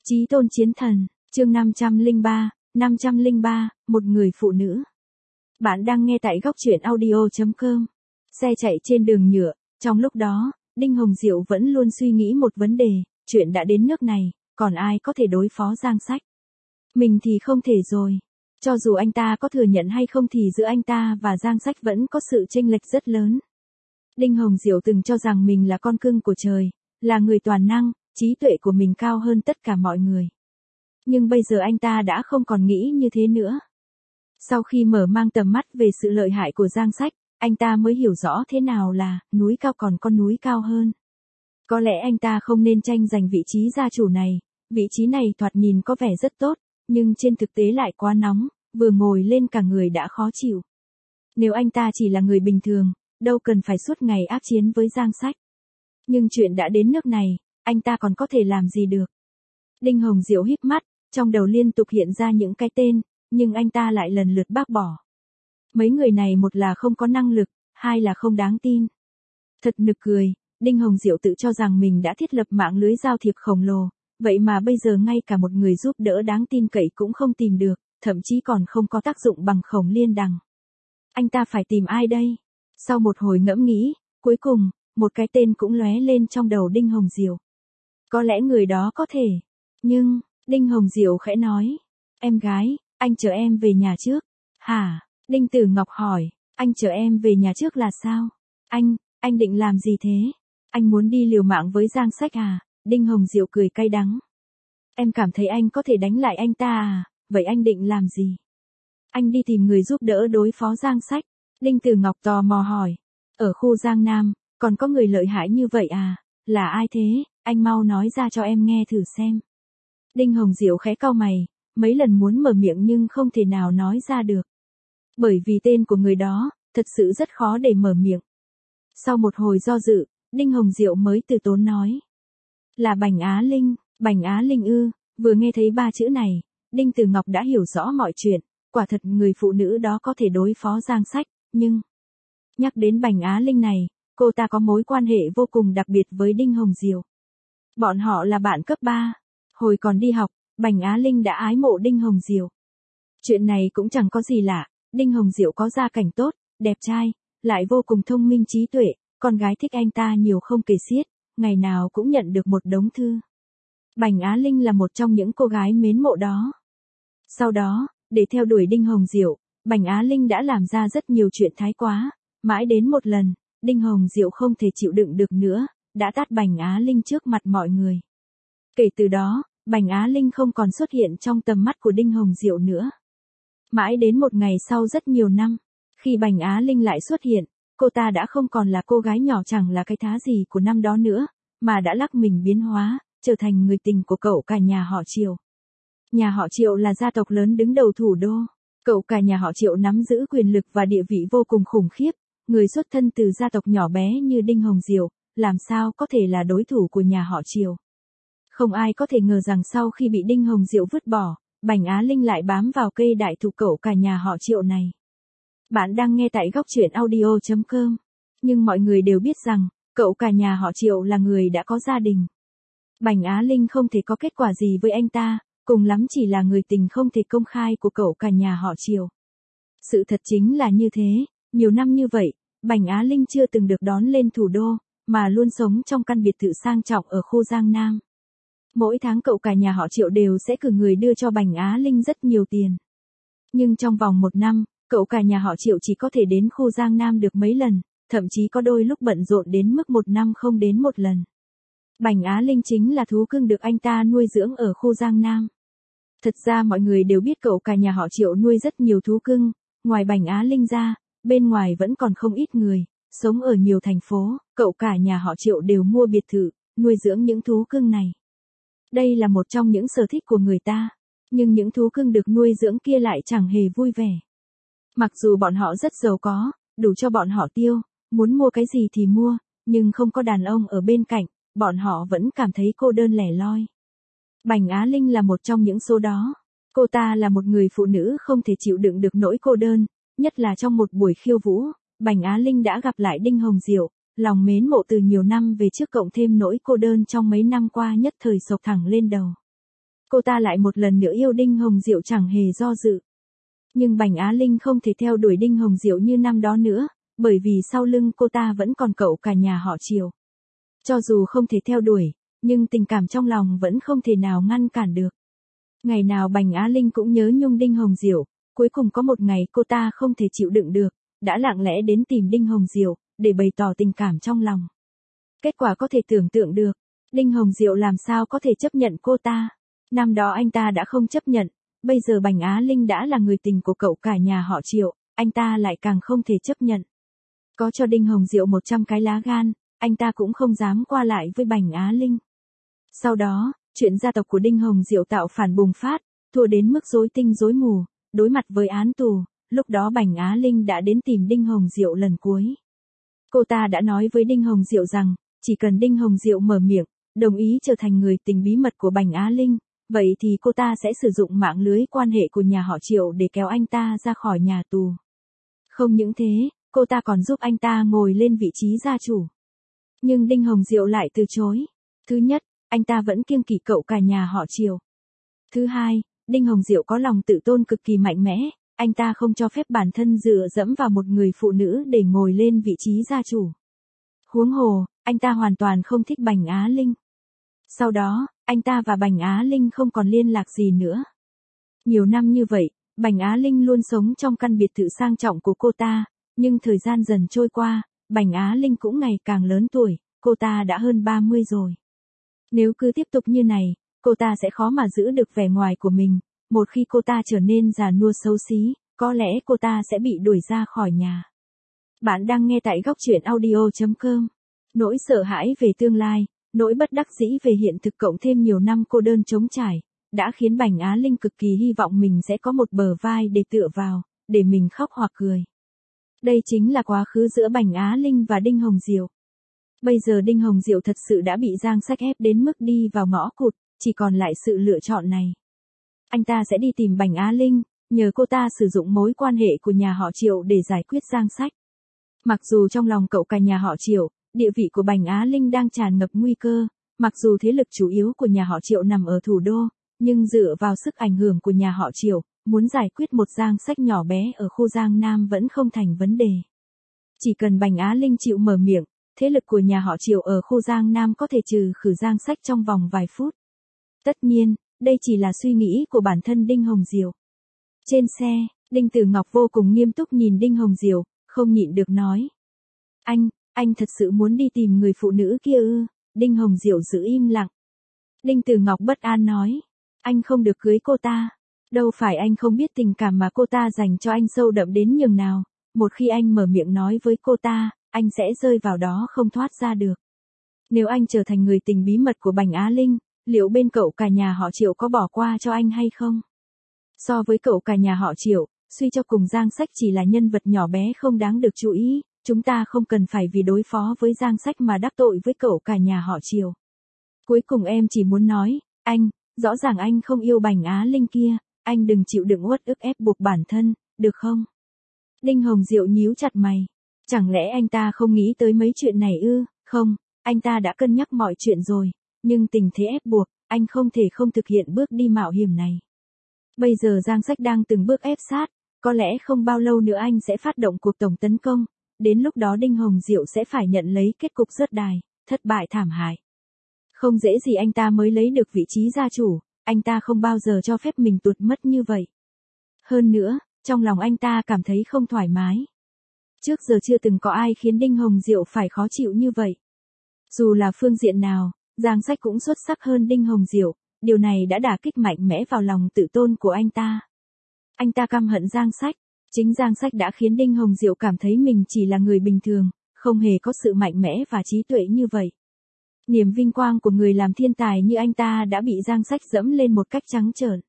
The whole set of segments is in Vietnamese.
Chí tôn chiến thần, chương 503, một người phụ nữ. Bạn đang nghe tại góc truyện audio.com. Xe chạy trên đường nhựa, trong lúc đó, Đinh Hồng Diệu vẫn luôn suy nghĩ một vấn đề, chuyện đã đến nước này, còn ai có thể đối phó Giang Sách? Mình thì không thể rồi. Cho dù anh ta có thừa nhận hay không thì giữa anh ta và Giang Sách vẫn có sự chênh lệch rất lớn. Đinh Hồng Diệu từng cho rằng mình là con cưng của trời, là người toàn năng, trí tuệ của mình cao hơn tất cả mọi người. Nhưng bây giờ anh ta đã không còn nghĩ như thế nữa. Sau khi mở mang tầm mắt về sự lợi hại của Giang Sách, anh ta mới hiểu rõ thế nào là núi cao còn con núi cao hơn. Có lẽ anh ta không nên tranh giành vị trí gia chủ này, vị trí này thoạt nhìn có vẻ rất tốt, nhưng trên thực tế lại quá nóng, vừa ngồi lên cả người đã khó chịu. Nếu anh ta chỉ là người bình thường, đâu cần phải suốt ngày ác chiến với Giang Sách. Nhưng chuyện đã đến nước này, anh ta còn có thể làm gì được? Đinh Hồng Diệu híp mắt, trong đầu liên tục hiện ra những cái tên, nhưng anh ta lại lần lượt bác bỏ. Mấy người này một là không có năng lực, hai là không đáng tin. Thật nực cười, Đinh Hồng Diệu tự cho rằng mình đã thiết lập mạng lưới giao thiệp khổng lồ, vậy mà bây giờ ngay cả một người giúp đỡ đáng tin cậy cũng không tìm được, thậm chí còn không có tác dụng bằng Khổng Liên Đằng. Anh ta phải tìm ai đây? Sau một hồi ngẫm nghĩ, cuối cùng, một cái tên cũng lóe lên trong đầu Đinh Hồng Diệu. Có lẽ người đó có thể. Nhưng, Đinh Hồng Diệu khẽ nói. Em gái, anh chờ em về nhà trước. Hả? Đinh Tử Ngọc hỏi. Anh chờ em về nhà trước là sao? Anh định làm gì thế? Anh muốn đi liều mạng với Giang Sách à? Đinh Hồng Diệu cười cay đắng. Em cảm thấy anh có thể đánh lại anh ta à? Vậy anh định làm gì? Anh đi tìm người giúp đỡ đối phó Giang Sách. Đinh Tử Ngọc tò mò hỏi. Ở khu Giang Nam, còn có người lợi hại như vậy à? Là ai thế? Anh mau nói ra cho em nghe thử xem. Đinh Hồng Diệu khẽ cau mày, mấy lần muốn mở miệng nhưng không thể nào nói ra được. Bởi vì tên của người đó, thật sự rất khó để mở miệng. Sau một hồi do dự, Đinh Hồng Diệu mới từ tốn nói. Là Bành Á Linh, Bành Á Linh ư? Vừa nghe thấy ba chữ này, Đinh Tử Ngọc đã hiểu rõ mọi chuyện, quả thật người phụ nữ đó có thể đối phó Giang Sách, nhưng... Nhắc đến Bành Á Linh này, cô ta có mối quan hệ vô cùng đặc biệt với Đinh Hồng Diệu. Bọn họ là bạn cấp 3. Hồi còn đi học, Bành Á Linh đã ái mộ Đinh Hồng Diệu. Chuyện này cũng chẳng có gì lạ, Đinh Hồng Diệu có gia cảnh tốt, đẹp trai, lại vô cùng thông minh trí tuệ, con gái thích anh ta nhiều không kể xiết, ngày nào cũng nhận được một đống thư. Bành Á Linh là một trong những cô gái mến mộ đó. Sau đó, để theo đuổi Đinh Hồng Diệu, Bành Á Linh đã làm ra rất nhiều chuyện thái quá, mãi đến một lần, Đinh Hồng Diệu không thể chịu đựng được nữa, đã tát Bành Á Linh trước mặt mọi người. Kể từ đó, Bành Á Linh không còn xuất hiện trong tầm mắt của Đinh Hồng Diệu nữa. Mãi đến một ngày sau rất nhiều năm, khi Bành Á Linh lại xuất hiện, cô ta đã không còn là cô gái nhỏ chẳng là cái thá gì của năm đó nữa, mà đã lắc mình biến hóa, trở thành người tình của cậu cả nhà họ Triệu. Nhà họ Triệu là gia tộc lớn đứng đầu thủ đô. Cậu cả nhà họ Triệu nắm giữ quyền lực và địa vị vô cùng khủng khiếp, người xuất thân từ gia tộc nhỏ bé như Đinh Hồng Diệu, làm sao có thể là đối thủ của nhà họ Triệu. Không ai có thể ngờ rằng sau khi bị Đinh Hồng Diệu vứt bỏ, Bành Á Linh lại bám vào cây đại thụ cậu cả nhà họ Triệu này. Bạn đang nghe tại góc truyện audio.com. Nhưng mọi người đều biết rằng, cậu cả nhà họ Triệu là người đã có gia đình. Bành Á Linh không thể có kết quả gì với anh ta, cùng lắm chỉ là người tình không thể công khai của cậu cả nhà họ Triệu. Sự thật chính là như thế, nhiều năm như vậy, Bành Á Linh chưa từng được đón lên thủ đô, mà luôn sống trong căn biệt thự sang trọng ở khu Giang Nam. Mỗi tháng cậu cả nhà họ Triệu đều sẽ cử người đưa cho Bành Á Linh rất nhiều tiền. Nhưng trong vòng một năm, cậu cả nhà họ Triệu chỉ có thể đến khu Giang Nam được mấy lần, thậm chí có đôi lúc bận rộn đến mức một năm không đến một lần. Bành Á Linh chính là thú cưng được anh ta nuôi dưỡng ở khu Giang Nam. Thật ra mọi người đều biết cậu cả nhà họ Triệu nuôi rất nhiều thú cưng, ngoài Bành Á Linh ra, bên ngoài vẫn còn không ít người, sống ở nhiều thành phố, cậu cả nhà họ Triệu đều mua biệt thự, nuôi dưỡng những thú cưng này. Đây là một trong những sở thích của người ta, nhưng những thú cưng được nuôi dưỡng kia lại chẳng hề vui vẻ. Mặc dù bọn họ rất giàu có, đủ cho bọn họ tiêu, muốn mua cái gì thì mua, nhưng không có đàn ông ở bên cạnh, bọn họ vẫn cảm thấy cô đơn lẻ loi. Bành Á Linh là một trong những số đó. Cô ta là một người phụ nữ không thể chịu đựng được nỗi cô đơn, nhất là trong một buổi khiêu vũ, Bành Á Linh đã gặp lại Đinh Hồng Diệu, lòng mến mộ từ nhiều năm về trước cộng thêm nỗi cô đơn trong mấy năm qua nhất thời sộc thẳng lên đầu. Cô ta lại một lần nữa yêu Đinh Hồng Diệu chẳng hề do dự. Nhưng Bành Á Linh không thể theo đuổi Đinh Hồng Diệu như năm đó nữa, bởi vì sau lưng cô ta vẫn còn cậu cả nhà họ Triều. Cho dù không thể theo đuổi, nhưng tình cảm trong lòng vẫn không thể nào ngăn cản được. Ngày nào Bành Á Linh cũng nhớ nhung Đinh Hồng Diệu, cuối cùng có một ngày cô ta không thể chịu đựng được, đã lặng lẽ đến tìm Đinh Hồng Diệu, để bày tỏ tình cảm trong lòng. Kết quả có thể tưởng tượng được, Đinh Hồng Diệu làm sao có thể chấp nhận cô ta. Năm đó anh ta đã không chấp nhận, bây giờ Bành Á Linh đã là người tình của cậu cả nhà họ Triệu, anh ta lại càng không thể chấp nhận. Có cho Đinh Hồng Diệu 100 cái lá gan, anh ta cũng không dám qua lại với Bành Á Linh. Sau đó, chuyện gia tộc của Đinh Hồng Diệu tạo phản bùng phát, thua đến mức rối tinh rối mù, đối mặt với án tù, lúc đó Bành Á Linh đã đến tìm Đinh Hồng Diệu lần cuối. Cô ta đã nói với Đinh Hồng Diệu rằng, chỉ cần Đinh Hồng Diệu mở miệng, đồng ý trở thành người tình bí mật của Bành Á Linh, vậy thì cô ta sẽ sử dụng mạng lưới quan hệ của nhà họ Triệu để kéo anh ta ra khỏi nhà tù. Không những thế, cô ta còn giúp anh ta ngồi lên vị trí gia chủ. Nhưng Đinh Hồng Diệu lại từ chối. Thứ nhất, anh ta vẫn kiêng kỵ cậu cả nhà họ Triệu. Thứ hai, Đinh Hồng Diệu có lòng tự tôn cực kỳ mạnh mẽ, anh ta không cho phép bản thân dựa dẫm vào một người phụ nữ để ngồi lên vị trí gia chủ. Huống hồ, anh ta hoàn toàn không thích Bành Á Linh. Sau đó, anh ta và Bành Á Linh không còn liên lạc gì nữa. Nhiều năm như vậy, Bành Á Linh luôn sống trong căn biệt thự sang trọng của cô ta, nhưng thời gian dần trôi qua, Bành Á Linh cũng ngày càng lớn tuổi, cô ta đã hơn 30 rồi. Nếu cứ tiếp tục như này, cô ta sẽ khó mà giữ được vẻ ngoài của mình, một khi cô ta trở nên già nua xấu xí, có lẽ cô ta sẽ bị đuổi ra khỏi nhà. Bạn đang nghe tại góc truyện audio.com. Nỗi sợ hãi về tương lai, nỗi bất đắc dĩ về hiện thực cộng thêm nhiều năm cô đơn trống trải, đã khiến Bành Á Linh cực kỳ hy vọng mình sẽ có một bờ vai để tựa vào, để mình khóc hoặc cười. Đây chính là quá khứ giữa Bành Á Linh và Đinh Hồng Diệu. Bây giờ Đinh Hồng Diệu thật sự đã bị Giang Sách ép đến mức đi vào ngõ cụt, chỉ còn lại sự lựa chọn này. Anh ta sẽ đi tìm Bành Á Linh, nhờ cô ta sử dụng mối quan hệ của nhà họ Triệu để giải quyết Giang Sách. Mặc dù trong lòng cậu cả nhà họ Triệu, địa vị của Bành Á Linh đang tràn ngập nguy cơ, mặc dù thế lực chủ yếu của nhà họ Triệu nằm ở thủ đô, nhưng dựa vào sức ảnh hưởng của nhà họ Triệu, muốn giải quyết một Giang Sách nhỏ bé ở khu Giang Nam vẫn không thành vấn đề. Chỉ cần Bành Á Linh chịu mở miệng, thế lực của nhà họ Triệu ở khu Giang Nam có thể trừ khử Giang Sách trong vòng vài phút. Tất nhiên, đây chỉ là suy nghĩ của bản thân Đinh Hồng Diệu. Trên xe, Đinh Tử Ngọc vô cùng nghiêm túc nhìn Đinh Hồng Diệu, không nhịn được nói. Anh thật sự muốn đi tìm người phụ nữ kia ư? Đinh Hồng Diệu giữ im lặng. Đinh Tử Ngọc bất an nói. Anh không được cưới cô ta. Đâu phải anh không biết tình cảm mà cô ta dành cho anh sâu đậm đến nhường nào. Một khi anh mở miệng nói với cô ta, anh sẽ rơi vào đó không thoát ra được. Nếu anh trở thành người tình bí mật của Bành Á Linh, liệu bên cậu cả nhà họ Triệu có bỏ qua cho anh hay không? So với cậu cả nhà họ Triệu, suy cho cùng Giang Sách chỉ là nhân vật nhỏ bé không đáng được chú ý, chúng ta không cần phải vì đối phó với Giang Sách mà đắc tội với cậu cả nhà họ Triệu. Cuối cùng em chỉ muốn nói, rõ ràng anh không yêu Bành Á Linh kia, anh đừng chịu đựng uất ức ép buộc bản thân, được không? Đinh Hồng Diệu nhíu chặt mày. Chẳng lẽ anh ta không nghĩ tới mấy chuyện này ư? Không, anh ta đã cân nhắc mọi chuyện rồi, nhưng tình thế ép buộc, anh không thể không thực hiện bước đi mạo hiểm này. Bây giờ Giang Sách đang từng bước ép sát, có lẽ không bao lâu nữa anh sẽ phát động cuộc tổng tấn công, đến lúc đó Đinh Hồng Diệu sẽ phải nhận lấy kết cục rớt đài, thất bại thảm hại. Không dễ gì anh ta mới lấy được vị trí gia chủ, anh ta không bao giờ cho phép mình tuột mất như vậy. Hơn nữa, trong lòng anh ta cảm thấy không thoải mái. Trước giờ chưa từng có ai khiến Đinh Hồng Diệu phải khó chịu như vậy. Dù là phương diện nào, Giang Sách cũng xuất sắc hơn Đinh Hồng Diệu, điều này đã đả kích mạnh mẽ vào lòng tự tôn của anh ta. Anh ta căm hận Giang Sách, chính Giang Sách đã khiến Đinh Hồng Diệu cảm thấy mình chỉ là người bình thường, không hề có sự mạnh mẽ và trí tuệ như vậy. Niềm vinh quang của người làm thiên tài như anh ta đã bị Giang Sách dẫm lên một cách trắng trợn.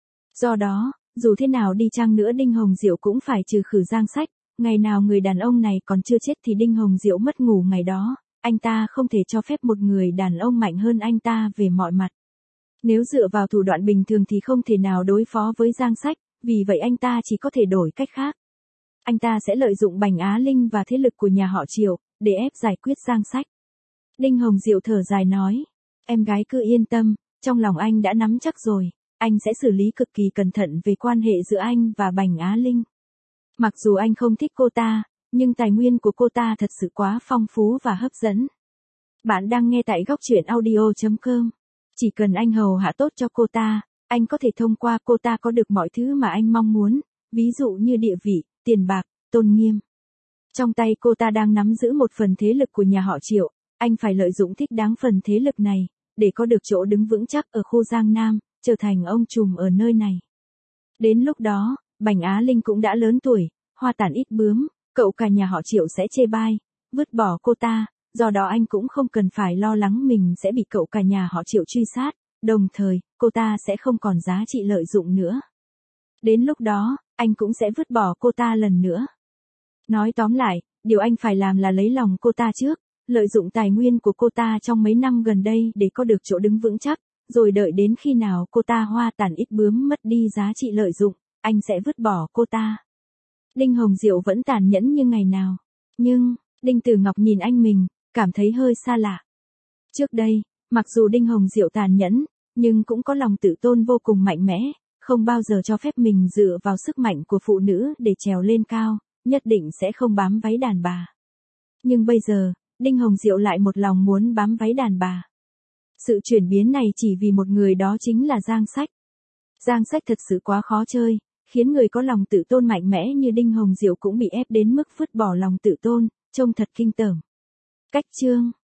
Do đó, dù thế nào đi chăng nữa Đinh Hồng Diệu cũng phải trừ khử Giang Sách, ngày nào người đàn ông này còn chưa chết thì Đinh Hồng Diệu mất ngủ ngày đó, anh ta không thể cho phép một người đàn ông mạnh hơn anh ta về mọi mặt. Nếu dựa vào thủ đoạn bình thường thì không thể nào đối phó với Giang Sách, vì vậy anh ta chỉ có thể đổi cách khác. Anh ta sẽ lợi dụng Bành Á Linh và thế lực của nhà họ Triệu, để ép giải quyết Giang Sách. Đinh Hồng Diệu thở dài nói, em gái cứ yên tâm, Trong lòng anh đã nắm chắc rồi, anh sẽ xử lý cực kỳ cẩn thận về quan hệ giữa anh và Bành Á Linh. Mặc dù anh không thích cô ta, nhưng tài nguyên của cô ta thật sự quá phong phú và hấp dẫn. Bạn đang nghe tại góc truyện audio.com. Chỉ cần anh hầu hạ tốt cho cô ta, anh có thể thông qua cô ta có được mọi thứ mà anh mong muốn, ví dụ như địa vị, tiền bạc, tôn nghiêm. Trong tay cô ta đang nắm giữ một phần thế lực của nhà họ Triệu, anh phải lợi dụng thích đáng phần thế lực này, để có được chỗ đứng vững chắc ở khu Giang Nam, trở thành ông trùm ở nơi này. Đến lúc đó, Bành Á Linh cũng đã lớn tuổi, hoa tàn ít bướm, cậu cả nhà họ Triệu sẽ chê bai, vứt bỏ cô ta, do đó anh cũng không cần phải lo lắng mình sẽ bị cậu cả nhà họ Triệu truy sát, đồng thời, cô ta sẽ không còn giá trị lợi dụng nữa. Đến lúc đó, anh cũng sẽ vứt bỏ cô ta lần nữa. Nói tóm lại, điều anh phải làm là lấy lòng cô ta trước, lợi dụng tài nguyên của cô ta trong mấy năm gần đây để có được chỗ đứng vững chắc, rồi đợi đến khi nào cô ta hoa tàn ít bướm mất đi giá trị lợi dụng, anh sẽ vứt bỏ cô ta. Đinh Hồng Diệu vẫn tàn nhẫn như ngày nào. Nhưng, Đinh Tử Ngọc nhìn anh mình, cảm thấy hơi xa lạ. Trước đây, mặc dù Đinh Hồng Diệu tàn nhẫn, nhưng cũng có lòng tự tôn vô cùng mạnh mẽ, không bao giờ cho phép mình dựa vào sức mạnh của phụ nữ để trèo lên cao, nhất định sẽ không bám váy đàn bà. Nhưng bây giờ, Đinh Hồng Diệu lại một lòng muốn bám váy đàn bà. Sự chuyển biến này chỉ vì một người, đó chính là Giang Sách. Giang Sách thật sự quá khó chơi, khiến người có lòng tự tôn mạnh mẽ như Đinh Hồng Diệu cũng bị ép đến mức vứt bỏ lòng tự tôn, trông thật kinh tởm. Cách chương